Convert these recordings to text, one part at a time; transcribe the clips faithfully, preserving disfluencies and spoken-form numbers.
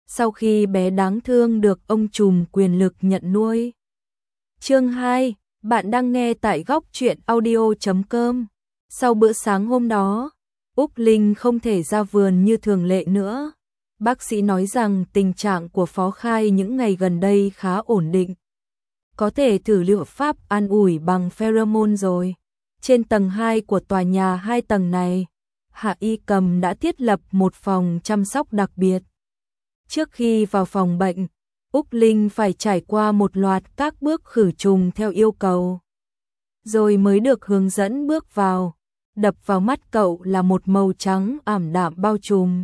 sau khi bé đáng thương được ông trùm quyền lực nhận nuôi. Chương hai, bạn đang nghe tại góc truyện audio chấm com. Sau bữa sáng hôm đó, Úc Linh không thể ra vườn như thường lệ nữa. Bác sĩ nói rằng tình trạng của Phó Khai những ngày gần đây khá ổn định. Có thể thử liệu pháp an ủi bằng pheromone rồi. Trên tầng hai của tòa nhà hai tầng này, Hạ Y Cầm đã thiết lập một phòng chăm sóc đặc biệt. Trước khi vào phòng bệnh, Úc Linh phải trải qua một loạt các bước khử trùng theo yêu cầu. Rồi mới được hướng dẫn bước vào. Đập vào mắt cậu là một màu trắng ảm đạm bao trùm.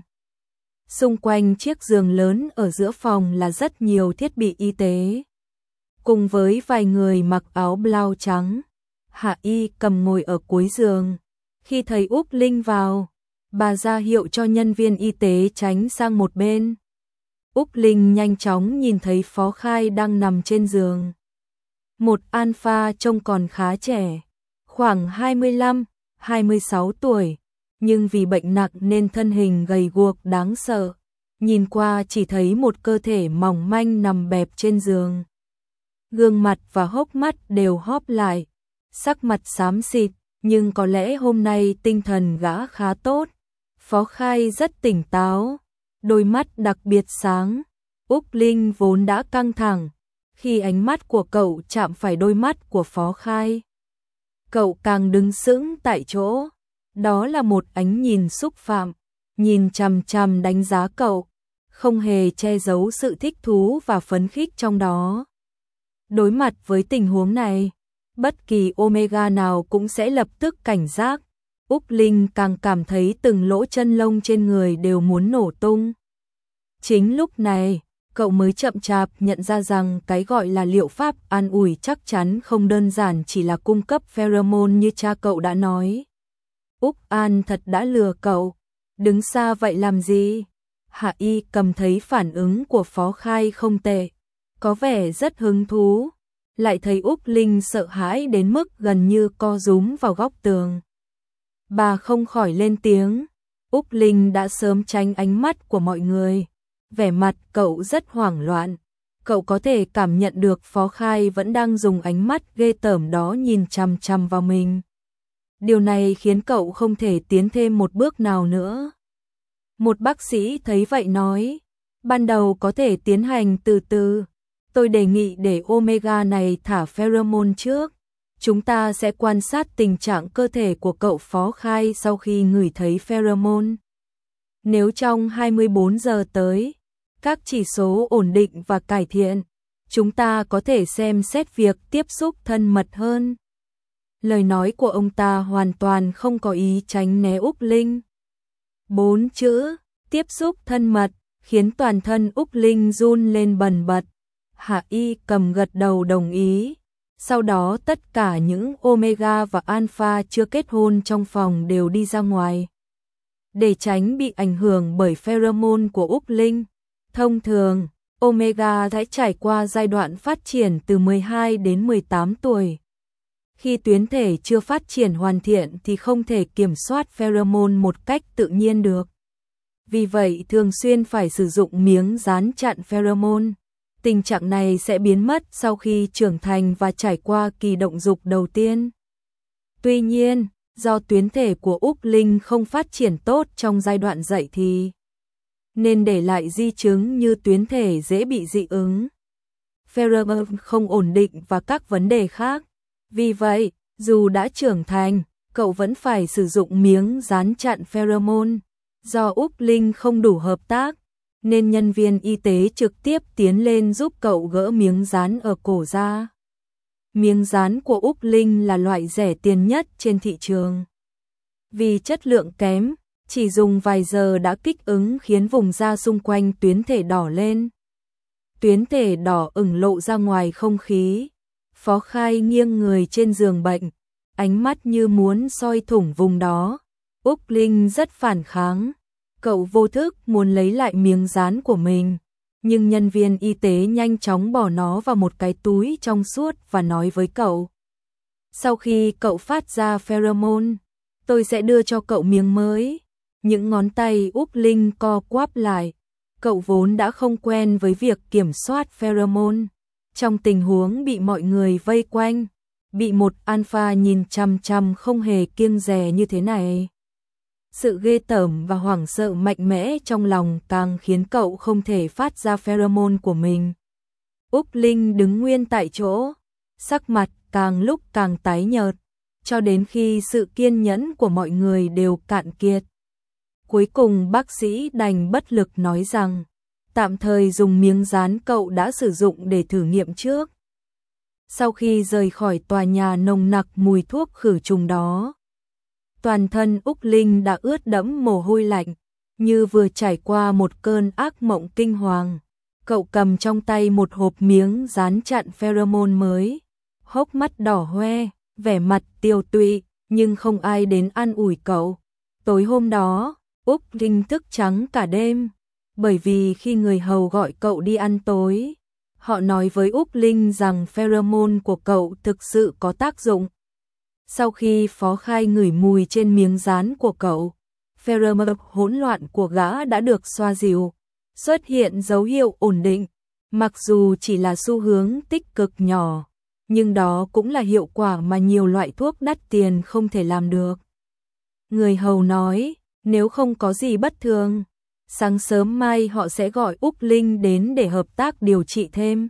Xung quanh chiếc giường lớn ở giữa phòng là rất nhiều thiết bị y tế. Cùng với vài người mặc áo blau trắng, Hạ Y Cầm ngồi ở cuối giường. Khi thấy Úc Linh vào, bà ra hiệu cho nhân viên y tế tránh sang một bên. Úc Linh nhanh chóng nhìn thấy Phó Khai đang nằm trên giường. Một alpha trông còn khá trẻ, khoảng hai mươi lăm, hai mươi sáu tuổi, nhưng vì bệnh nặng nên thân hình gầy guộc đáng sợ. Nhìn qua chỉ thấy một cơ thể mỏng manh nằm bẹp trên giường. Gương mặt và hốc mắt đều hóp lại, sắc mặt xám xịt, nhưng có lẽ hôm nay tinh thần gã khá tốt. Phó Khai rất tỉnh táo, đôi mắt đặc biệt sáng. Úc Linh vốn đã căng thẳng, khi ánh mắt của cậu chạm phải đôi mắt của Phó Khai, cậu càng đứng sững tại chỗ. Đó là một ánh nhìn xúc phạm, nhìn chằm chằm đánh giá cậu, không hề che giấu sự thích thú và phấn khích trong đó. Đối mặt với tình huống này, bất kỳ Omega nào cũng sẽ lập tức cảnh giác. Úc Linh càng cảm thấy từng lỗ chân lông trên người đều muốn nổ tung. Chính lúc này, cậu mới chậm chạp nhận ra rằng cái gọi là liệu pháp an ủi chắc chắn không đơn giản chỉ là cung cấp pheromone như cha cậu đã nói. Úc An thật đã lừa cậu. Đứng xa vậy làm gì? Hạ Y Cầm thấy phản ứng của Phó Khai không tệ, có vẻ rất hứng thú. Lại thấy Úc Linh sợ hãi đến mức gần như co rúm vào góc tường. Bà không khỏi lên tiếng. Úc Linh đã sớm tránh ánh mắt của mọi người. Vẻ mặt cậu rất hoảng loạn. Cậu có thể cảm nhận được Phó Khai vẫn đang dùng ánh mắt ghê tởm đó nhìn chằm chằm vào mình. Điều này khiến cậu không thể tiến thêm một bước nào nữa. Một bác sĩ thấy vậy nói, ban đầu có thể tiến hành từ từ. Tôi đề nghị để Omega này thả pheromone trước. Chúng ta sẽ quan sát tình trạng cơ thể của cậu Phó Khai sau khi ngửi thấy pheromone. Nếu trong hai mươi bốn giờ tới, các chỉ số ổn định và cải thiện, chúng ta có thể xem xét việc tiếp xúc thân mật hơn. Lời nói của ông ta hoàn toàn không có ý tránh né Úc Linh. Bốn chữ, tiếp xúc thân mật, khiến toàn thân Úc Linh run lên bần bật. Hạ Y Cầm gật đầu đồng ý. Sau đó tất cả những Omega và Alpha chưa kết hôn trong phòng đều đi ra ngoài. Để tránh bị ảnh hưởng bởi pheromone của Úc Linh, thông thường, Omega sẽ trải qua giai đoạn phát triển từ mười hai đến mười tám tuổi. Khi tuyến thể chưa phát triển hoàn thiện thì không thể kiểm soát pheromone một cách tự nhiên được. Vì vậy thường xuyên phải sử dụng miếng dán chặn pheromone. Tình trạng này sẽ biến mất sau khi trưởng thành và trải qua kỳ động dục đầu tiên. Tuy nhiên, do tuyến thể của Úc Linh không phát triển tốt trong giai đoạn dậy thì, nên để lại di chứng như tuyến thể dễ bị dị ứng, pheromone không ổn định và các vấn đề khác. Vì vậy, dù đã trưởng thành, cậu vẫn phải sử dụng miếng dán chặn pheromone. Do Úc Linh không đủ hợp tác, nên nhân viên y tế trực tiếp tiến lên giúp cậu gỡ miếng dán ở cổ ra. Miếng dán của Úc Linh là loại rẻ tiền nhất trên thị trường. Vì chất lượng kém, chỉ dùng vài giờ đã kích ứng khiến vùng da xung quanh tuyến thể đỏ lên. Tuyến thể đỏ ửng lộ ra ngoài không khí. Phó Khai nghiêng người trên giường bệnh, ánh mắt như muốn soi thủng vùng đó. Úc Linh rất phản kháng. Cậu vô thức muốn lấy lại miếng dán của mình, nhưng nhân viên y tế nhanh chóng bỏ nó vào một cái túi trong suốt và nói với cậu. Sau khi cậu phát ra pheromone, tôi sẽ đưa cho cậu miếng mới. Những ngón tay Úc Linh co quắp lại. Cậu vốn đã không quen với việc kiểm soát pheromone. Trong tình huống bị mọi người vây quanh, bị một alpha nhìn chằm chằm không hề kiêng dè như thế này. Sự ghê tởm và hoảng sợ mạnh mẽ trong lòng càng khiến cậu không thể phát ra pheromone của mình. Úc Linh đứng nguyên tại chỗ, sắc mặt càng lúc càng tái nhợt, cho đến khi sự kiên nhẫn của mọi người đều cạn kiệt. Cuối cùng bác sĩ đành bất lực nói rằng, tạm thời dùng miếng dán cậu đã sử dụng để thử nghiệm trước. Sau khi rời khỏi tòa nhà nồng nặc mùi thuốc khử trùng đó, toàn thân Úc Linh đã ướt đẫm mồ hôi lạnh, như vừa trải qua một cơn ác mộng kinh hoàng. Cậu cầm trong tay một hộp miếng dán chặn pheromone mới, hốc mắt đỏ hoe, vẻ mặt tiêu tụy, nhưng không ai đến an ủi cậu. Tối hôm đó, Úc Linh thức trắng cả đêm, bởi vì khi người hầu gọi cậu đi ăn tối, họ nói với Úc Linh rằng pheromone của cậu thực sự có tác dụng. Sau khi Phó Khai ngửi mùi trên miếng dán của cậu, pheromone hỗn loạn của gã đã được xoa dịu, xuất hiện dấu hiệu ổn định, mặc dù chỉ là xu hướng tích cực nhỏ, nhưng đó cũng là hiệu quả mà nhiều loại thuốc đắt tiền không thể làm được. Người hầu nói, nếu không có gì bất thường, sáng sớm mai họ sẽ gọi Úc Linh đến để hợp tác điều trị thêm.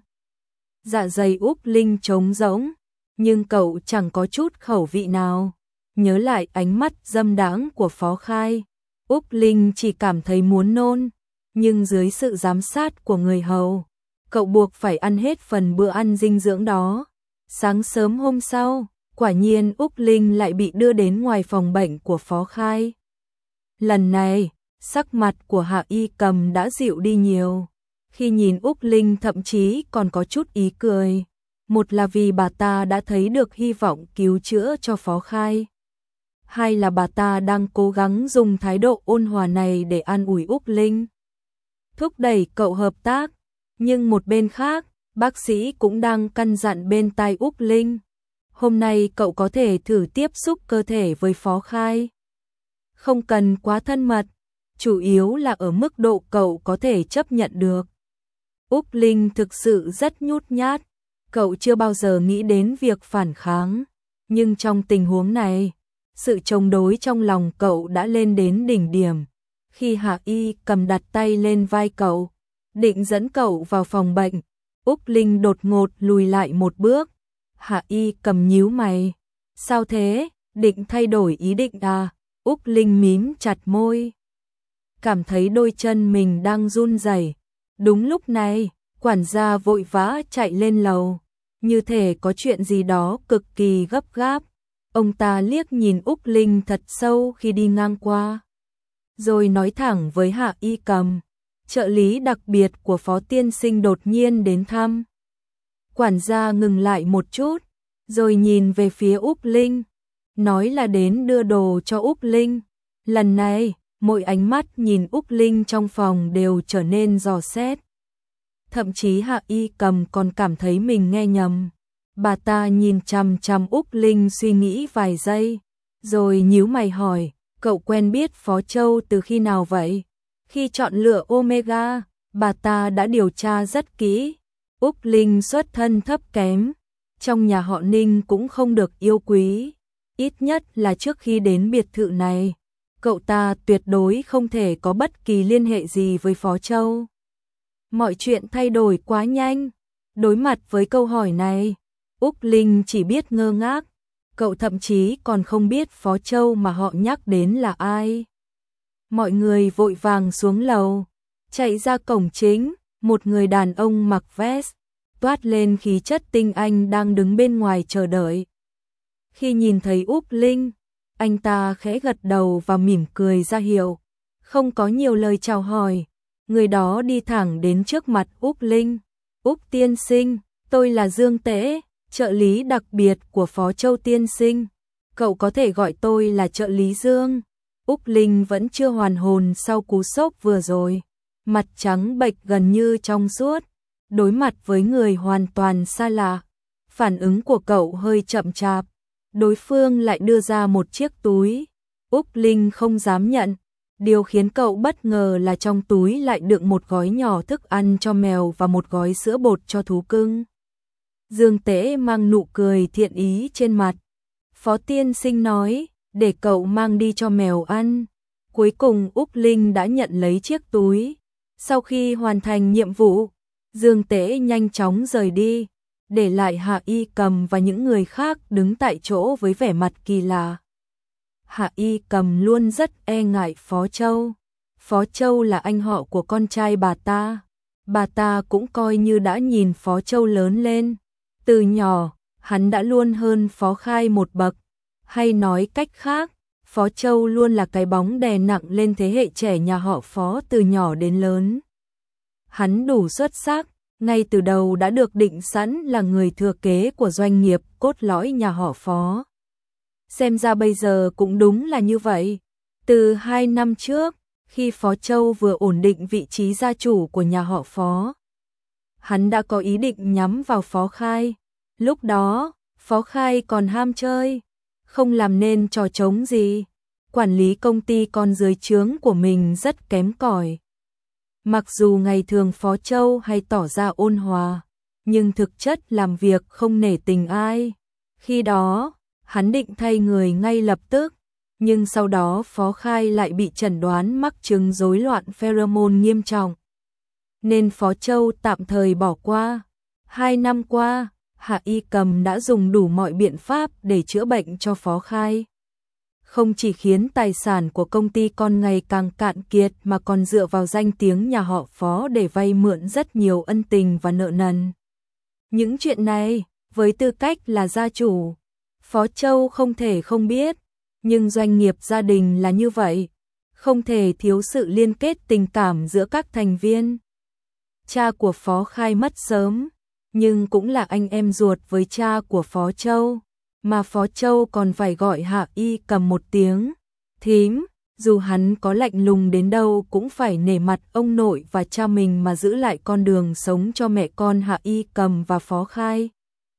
Dạ dày Úc Linh trống rỗng, nhưng cậu chẳng có chút khẩu vị nào. Nhớ lại ánh mắt dâm đãng của Phó Khai, Úc Linh chỉ cảm thấy muốn nôn, nhưng dưới sự giám sát của người hầu, cậu buộc phải ăn hết phần bữa ăn dinh dưỡng đó. Sáng sớm hôm sau, quả nhiên Úc Linh lại bị đưa đến ngoài phòng bệnh của Phó Khai. Lần này, sắc mặt của Hạ Y Cầm đã dịu đi nhiều. Khi nhìn Úc Linh thậm chí còn có chút ý cười. Một là vì bà ta đã thấy được hy vọng cứu chữa cho Phó Khai. Hai là bà ta đang cố gắng dùng thái độ ôn hòa này để an ủi Úc Linh, thúc đẩy cậu hợp tác. Nhưng một bên khác, bác sĩ cũng đang căn dặn bên tai Úc Linh. Hôm nay cậu có thể thử tiếp xúc cơ thể với Phó Khai. Không cần quá thân mật, chủ yếu là ở mức độ cậu có thể chấp nhận được. Úc Linh thực sự rất nhút nhát, cậu chưa bao giờ nghĩ đến việc phản kháng. Nhưng trong tình huống này, sự chống đối trong lòng cậu đã lên đến đỉnh điểm. Khi Hạ Y Cầm đặt tay lên vai cậu, định dẫn cậu vào phòng bệnh, Úc Linh đột ngột lùi lại một bước. Hạ Y Cầm nhíu mày. Sao thế, định thay đổi ý định à? Úc Linh mím chặt môi, cảm thấy đôi chân mình đang run rẩy. Đúng lúc này, quản gia vội vã chạy lên lầu, như thể có chuyện gì đó cực kỳ gấp gáp. Ông ta liếc nhìn Úc Linh thật sâu khi đi ngang qua, rồi nói thẳng với Hạ Y Cầm, trợ lý đặc biệt của Phó tiên sinh đột nhiên đến thăm. Quản gia ngừng lại một chút, rồi nhìn về phía Úc Linh, nói là đến đưa đồ cho Úc Linh. Lần này, mỗi ánh mắt nhìn Úc Linh trong phòng đều trở nên dò xét. Thậm chí Hạ Y Cầm còn cảm thấy mình nghe nhầm. Bà ta nhìn chằm chằm Úc Linh suy nghĩ vài giây, rồi nhíu mày hỏi, cậu quen biết Phó Châu từ khi nào vậy? Khi chọn lựa Omega, bà ta đã điều tra rất kỹ. Úc Linh xuất thân thấp kém, trong nhà họ Ninh cũng không được yêu quý. Ít nhất là trước khi đến biệt thự này, cậu ta tuyệt đối không thể có bất kỳ liên hệ gì với Phó Châu. Mọi chuyện thay đổi quá nhanh. Đối mặt với câu hỏi này, Úc Linh chỉ biết ngơ ngác. Cậu thậm chí còn không biết Phó Châu mà họ nhắc đến là ai. Mọi người vội vàng xuống lầu, chạy ra cổng chính. Một người đàn ông mặc vest, toát lên khí chất tinh anh đang đứng bên ngoài chờ đợi. Khi nhìn thấy Úc Linh, anh ta khẽ gật đầu và mỉm cười ra hiệu, không có nhiều lời chào hỏi. Người đó đi thẳng đến trước mặt Úc Linh. Úc tiên sinh, tôi là Dương Tế, trợ lý đặc biệt của Phó Châu tiên sinh. Cậu có thể gọi tôi là trợ lý Dương. Úc Linh vẫn chưa hoàn hồn sau cú sốc vừa rồi. Mặt trắng bệch gần như trong suốt. Đối mặt với người hoàn toàn xa lạ, phản ứng của cậu hơi chậm chạp. Đối phương lại đưa ra một chiếc túi. Úc Linh không dám nhận, Điều khiến cậu bất ngờ là trong túi lại đựng một gói nhỏ thức ăn cho mèo và một gói sữa bột cho thú cưng. Dương Tế mang nụ cười thiện ý trên mặt. Phó tiên sinh nói, để cậu mang đi cho mèo ăn. Cuối cùng Úc Linh đã nhận lấy chiếc túi. Sau khi hoàn thành nhiệm vụ, Dương Tế nhanh chóng rời đi, để lại Hạ Y Cầm và những người khác đứng tại chỗ với vẻ mặt kỳ lạ. Hạ Y Cầm luôn rất e ngại Phó Châu. Phó Châu là anh họ của con trai bà ta. Bà ta cũng coi như đã nhìn Phó Châu lớn lên. Từ nhỏ, hắn đã luôn hơn Phó Khai một bậc. Hay nói cách khác, Phó Châu luôn là cái bóng đè nặng lên thế hệ trẻ nhà họ Phó từ nhỏ đến lớn. Hắn đủ xuất sắc, ngay từ đầu đã được định sẵn là người thừa kế của doanh nghiệp cốt lõi nhà họ Phó. Xem ra bây giờ cũng đúng là như vậy. Từ hai năm trước, khi Phó Châu vừa ổn định vị trí gia chủ của nhà họ Phó, hắn đã có ý định nhắm vào Phó Khai. Lúc đó, Phó Khai còn ham chơi, không làm nên trò trống gì. Quản lý công ty con dưới trướng của mình rất kém cỏi. Mặc dù ngày thường Phó Châu hay tỏ ra ôn hòa, nhưng thực chất làm việc không nể tình ai. Khi đó, hắn định thay người ngay lập tức, nhưng sau đó Phó Khai lại bị chẩn đoán mắc chứng rối loạn pheromone nghiêm trọng, nên Phó Châu tạm thời bỏ qua. Hai năm qua, Hạ Y Cầm đã dùng đủ mọi biện pháp để chữa bệnh cho Phó Khai. Không chỉ khiến tài sản của công ty con ngày càng cạn kiệt mà còn dựa vào danh tiếng nhà họ Phó để vay mượn rất nhiều ân tình và nợ nần. Những chuyện này, với tư cách là gia chủ, Phó Châu không thể không biết, nhưng doanh nghiệp gia đình là như vậy, không thể thiếu sự liên kết tình cảm giữa các thành viên. Cha của Phó Khai mất sớm, nhưng cũng là anh em ruột với cha của Phó Châu, mà Phó Châu còn phải gọi Hạ Y Cầm một tiếng thím, dù hắn có lạnh lùng đến đâu cũng phải nể mặt ông nội và cha mình mà giữ lại con đường sống cho mẹ con Hạ Y Cầm và Phó Khai.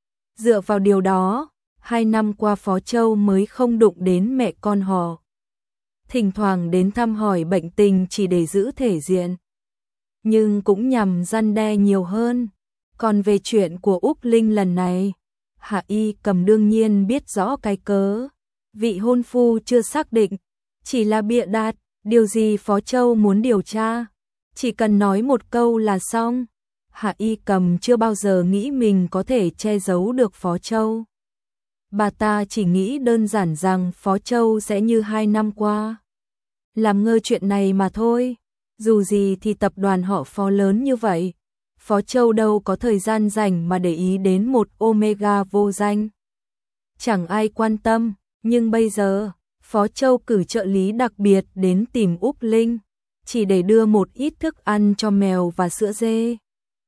Dựa vào điều đó, hai năm qua Phó Châu mới không đụng đến mẹ con họ. Thỉnh thoảng đến thăm hỏi bệnh tình chỉ để giữ thể diện, nhưng cũng nhằm răn đe nhiều hơn. Còn về chuyện của Úc Linh lần này, Hạ Y Cầm đương nhiên biết rõ cái cớ. Vị hôn phu chưa xác định, chỉ là bịa đặt, điều gì Phó Châu muốn điều tra, chỉ cần nói một câu là xong. Hạ Y Cầm chưa bao giờ nghĩ mình có thể che giấu được Phó Châu. Bà ta chỉ nghĩ đơn giản rằng Phó Châu sẽ như hai năm qua làm ngơ chuyện này mà thôi. Dù gì thì tập đoàn họ Phó lớn như vậy, Phó Châu đâu có thời gian rảnh mà để ý đến một Omega vô danh. Chẳng ai quan tâm, nhưng bây giờ, Phó Châu cử trợ lý đặc biệt đến tìm Úc Linh, chỉ để đưa một ít thức ăn cho mèo và sữa dê.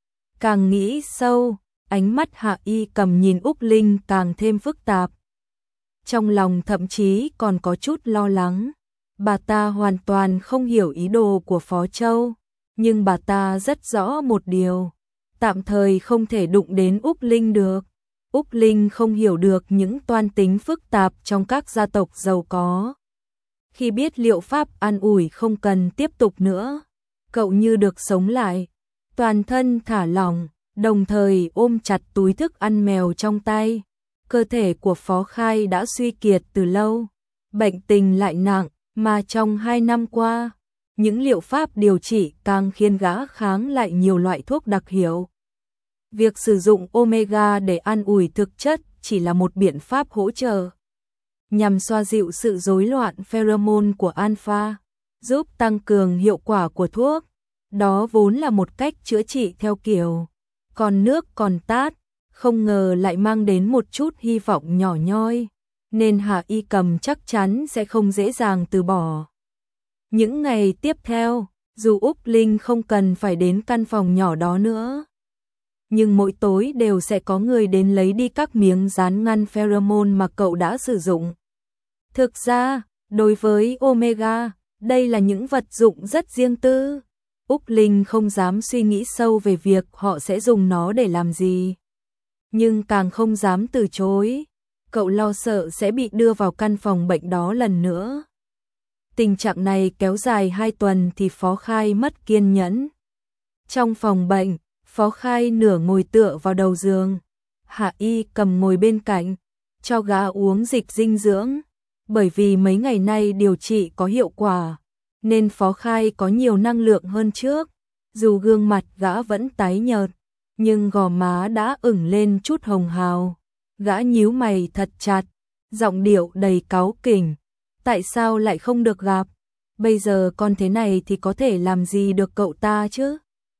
Càng nghĩ sâu, ánh mắt Hạ Y Cầm nhìn Úc Linh càng thêm phức tạp. Trong lòng thậm chí còn có chút lo lắng. Bà ta hoàn toàn không hiểu ý đồ của Phó Châu, nhưng bà ta rất rõ một điều, tạm thời không thể đụng đến Úc Linh được. Úc Linh không hiểu được những toan tính phức tạp trong các gia tộc giàu có. Khi biết liệu pháp an ủi không cần tiếp tục nữa, cậu như được sống lại, toàn thân thả lỏng, đồng thời ôm chặt túi thức ăn mèo trong tay. Cơ thể của Phó Khai đã suy kiệt từ lâu, bệnh tình lại nặng, mà trong hai năm qua, những liệu pháp điều trị càng khiến gã kháng lại nhiều loại thuốc đặc hiệu. Việc sử dụng Omega để an ủi thực chất chỉ là một biện pháp hỗ trợ, nhằm xoa dịu sự rối loạn pheromone của alpha, giúp tăng cường hiệu quả của thuốc. Đó vốn là một cách chữa trị theo kiểu còn nước còn tát, không ngờ lại mang đến một chút hy vọng nhỏ nhoi, nên Hạ Y Cầm chắc chắn sẽ không dễ dàng từ bỏ. Những ngày tiếp theo, dù Úc Linh không cần phải đến căn phòng nhỏ đó nữa, nhưng mỗi tối đều sẽ có người đến lấy đi các miếng dán ngăn pheromone mà cậu đã sử dụng. Thực ra, đối với Omega, đây là những vật dụng rất riêng tư. Úc Linh không dám suy nghĩ sâu về việc họ sẽ dùng nó để làm gì, nhưng càng không dám từ chối. Cậu lo sợ sẽ bị đưa vào căn phòng bệnh đó lần nữa. Tình trạng này kéo dài hai tuần thì Phó Khai mất kiên nhẫn. Trong phòng bệnh, Phó Khai nửa ngồi tựa vào đầu giường. Hạ Y cầm ngồi bên cạnh, cho gã uống dịch dinh dưỡng. Bởi vì mấy ngày nay điều trị có hiệu quả, nên Phó Khai có nhiều năng lượng hơn trước. Dù gương mặt gã vẫn tái nhợt, nhưng gò má đã ửng lên chút hồng hào. Gã nhíu mày thật chặt, giọng điệu đầy cáu kỉnh. Tại sao lại không được gặp? Bây giờ con thế này thì có thể làm gì được cậu ta chứ?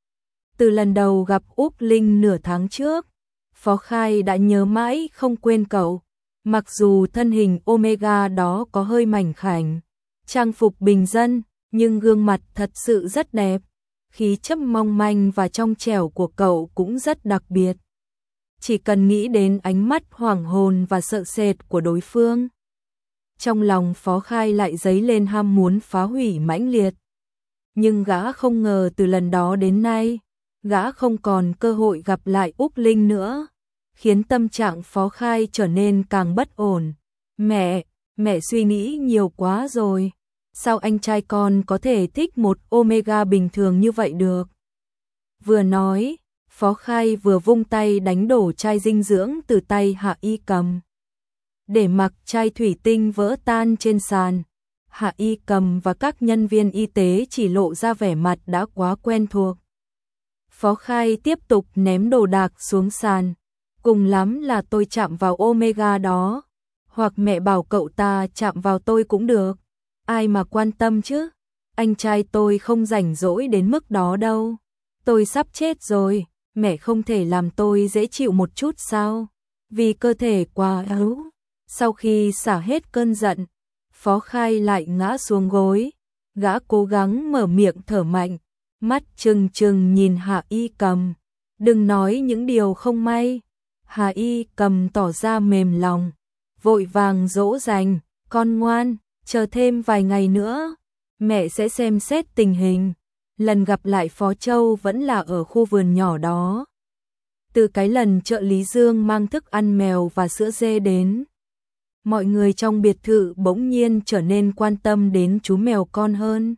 Từ lần đầu gặp Úc Linh nửa tháng trước, Phó Khai đã nhớ mãi không quên cậu. Mặc dù thân hình Omega đó có hơi mảnh khảnh, trang phục bình dân, nhưng gương mặt thật sự rất đẹp. Khí chất mong manh và trong trẻo của cậu cũng rất đặc biệt. Chỉ cần nghĩ đến ánh mắt hoảng hồn và sợ sệt của đối phương, trong lòng Phó Khai lại dấy lên ham muốn phá hủy mãnh liệt. Nhưng gã không ngờ từ lần đó đến nay, gã không còn cơ hội gặp lại Úc Linh nữa, khiến tâm trạng Phó Khai trở nên càng bất ổn. Mẹ, mẹ suy nghĩ nhiều quá rồi. Sao anh trai con có thể thích một Omega bình thường như vậy được? Vừa nói, Phó Khai vừa vung tay đánh đổ chai dinh dưỡng từ tay Hạ Y cầm. Để mặc chai thủy tinh vỡ tan trên sàn, Hạ Y cầm và các nhân viên y tế chỉ lộ ra vẻ mặt đã quá quen thuộc. Phó Khai tiếp tục ném đồ đạc xuống sàn. Cùng lắm là tôi chạm vào Omega đó, hoặc mẹ bảo cậu ta chạm vào tôi cũng được. Ai mà quan tâm chứ? Anh trai tôi không rảnh rỗi đến mức đó đâu. Tôi sắp chết rồi, mẹ không thể làm tôi dễ chịu một chút sao? Vì cơ thể quá yếu. Sau khi xả hết cơn giận, Phó Khai lại ngã xuống gối. Gã cố gắng mở miệng thở mạnh, mắt trừng trừng nhìn Hạ Y cầm. Đừng nói những điều không may. Hạ Y cầm tỏ ra mềm lòng, vội vàng dỗ dành, con ngoan, chờ thêm vài ngày nữa, mẹ sẽ xem xét tình hình. Lần gặp lại Phó Châu vẫn là ở khu vườn nhỏ đó. Từ cái lần trợ lý Dương mang thức ăn mèo và sữa dê đến, mọi người trong biệt thự bỗng nhiên trở nên quan tâm đến chú mèo con hơn.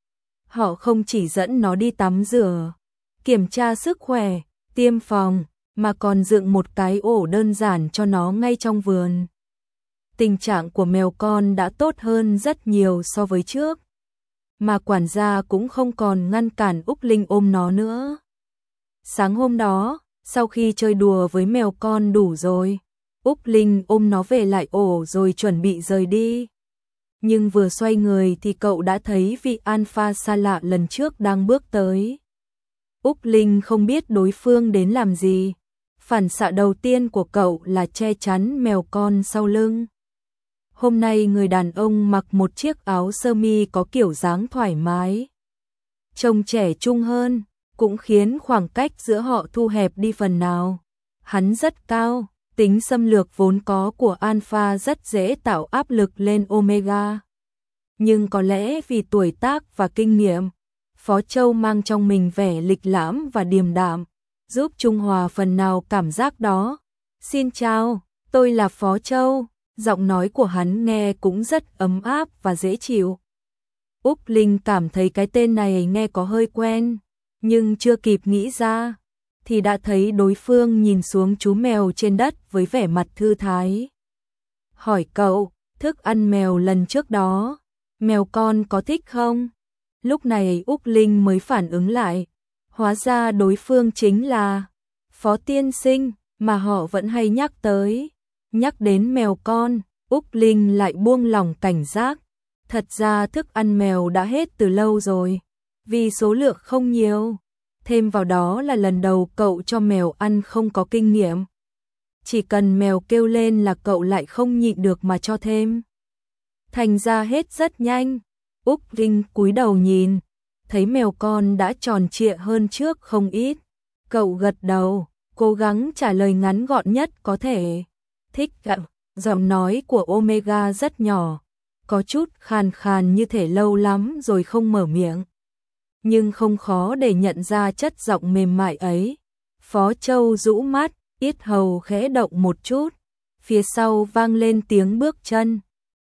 Họ không chỉ dẫn nó đi tắm rửa, kiểm tra sức khỏe, tiêm phòng, mà còn dựng một cái ổ đơn giản cho nó ngay trong vườn. Tình trạng của mèo con đã tốt hơn rất nhiều so với trước, mà quản gia cũng không còn ngăn cản Úc Linh ôm nó nữa. Sáng hôm đó, sau khi chơi đùa với mèo con đủ rồi, Úc Linh ôm nó về lại ổ rồi chuẩn bị rời đi. Nhưng vừa xoay người thì cậu đã thấy vị alpha xa lạ lần trước đang bước tới. Úc Linh không biết đối phương đến làm gì. Phản xạ đầu tiên của cậu là che chắn mèo con sau lưng. Hôm nay người đàn ông mặc một chiếc áo sơ mi có kiểu dáng thoải mái, trông trẻ trung hơn, cũng khiến khoảng cách giữa họ thu hẹp đi phần nào. Hắn rất cao, tính xâm lược vốn có của Alpha rất dễ tạo áp lực lên Omega. Nhưng có lẽ vì tuổi tác và kinh nghiệm, Phó Châu mang trong mình vẻ lịch lãm và điềm đạm, giúp trung hòa phần nào cảm giác đó. Xin chào, tôi là Phó Châu. Giọng nói của hắn nghe cũng rất ấm áp và dễ chịu. Úc Linh cảm thấy cái tên này nghe có hơi quen, nhưng chưa kịp nghĩ ra, thì đã thấy đối phương nhìn xuống chú mèo trên đất với vẻ mặt thư thái. Hỏi cậu, thức ăn mèo lần trước đó, mèo con có thích không? Lúc này Úc Linh mới phản ứng lại, hóa ra đối phương chính là Phó tiên sinh mà họ vẫn hay nhắc tới. Nhắc đến mèo con, Úc Linh lại buông lỏng cảnh giác. Thật ra thức ăn mèo đã hết từ lâu rồi, vì số lượng không nhiều. Thêm vào đó là lần đầu cậu cho mèo ăn không có kinh nghiệm. Chỉ cần mèo kêu lên là cậu lại không nhịn được mà cho thêm. Thành ra hết rất nhanh. Úc Linh cúi đầu nhìn, thấy mèo con đã tròn trịa hơn trước không ít. Cậu gật đầu, cố gắng trả lời ngắn gọn nhất có thể. Thích ạ. Giọng nói của Omega rất nhỏ, có chút khàn khàn như thể lâu lắm rồi không mở miệng. Nhưng không khó để nhận ra chất giọng mềm mại ấy. Phó Châu rũ mắt, yết hầu khẽ động một chút. Phía sau vang lên tiếng bước chân.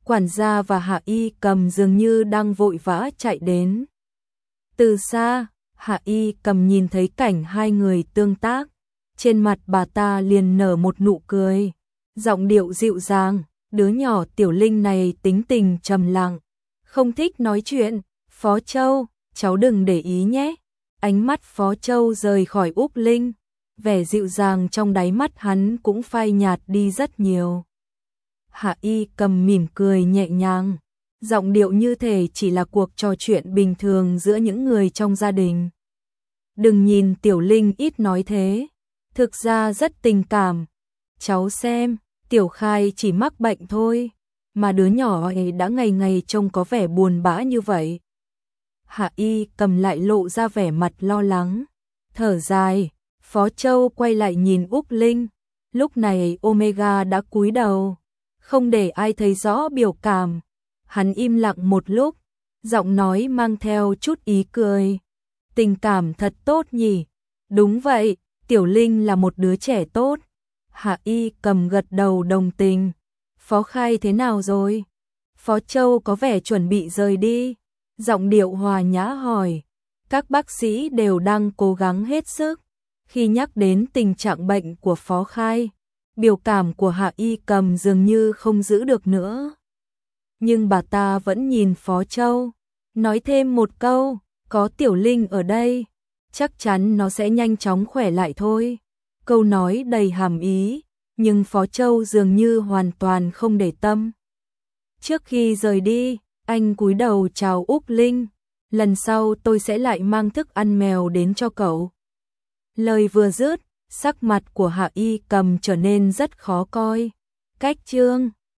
quản gia và Hạ Y Cầm dường như đang vội vã chạy đến. Từ xa, Hạ Y Cầm nhìn thấy cảnh hai người tương tác, trên mặt bà ta liền nở một nụ cười, giọng điệu dịu dàng, đứa nhỏ Tiểu Linh này tính tình trầm lặng, không thích nói chuyện, Phó Châu, cháu đừng để ý nhé. Ánh mắt Phó Châu rời khỏi Úc Linh, vẻ dịu dàng trong đáy mắt hắn cũng phai nhạt đi rất nhiều. Hạ Y Cầm mỉm cười nhẹ nhàng, giọng điệu như thể chỉ là cuộc trò chuyện bình thường giữa những người trong gia đình. Đừng nhìn Tiểu Linh ít nói thế, thực ra rất tình cảm. Cháu xem, Tiểu Khai chỉ mắc bệnh thôi, mà đứa nhỏ ấy đã ngày ngày trông có vẻ buồn bã như vậy. Hạ Y Cầm lại lộ ra vẻ mặt lo lắng, thở dài. Phó Châu quay lại nhìn Úc Linh, lúc này Omega đã cúi đầu, không để ai thấy rõ biểu cảm. Hắn im lặng một lúc, giọng nói mang theo chút ý cười. Tình cảm thật tốt nhỉ? Đúng vậy, Tiểu Linh là một đứa trẻ tốt. Hạ Y Cầm gật đầu đồng tình. Phó Khai thế nào rồi? Phó Châu có vẻ chuẩn bị rời đi, giọng điệu hòa nhã hỏi. Các bác sĩ đều đang cố gắng hết sức. Khi nhắc đến tình trạng bệnh của Phó Khai, biểu cảm của Hạ Y Cầm dường như không giữ được nữa. Nhưng bà ta vẫn nhìn Phó Châu, nói thêm một câu, có Tiểu Linh ở đây, chắc chắn nó sẽ nhanh chóng khỏe lại thôi. Câu nói đầy hàm ý, nhưng Phó Châu dường như hoàn toàn không để tâm. Trước khi rời đi, anh cúi đầu chào Úc Linh, lần sau tôi sẽ lại mang thức ăn mèo đến cho cậu. Lời vừa dứt, sắc mặt của Hạ Y Cầm trở nên rất khó coi. Cách chương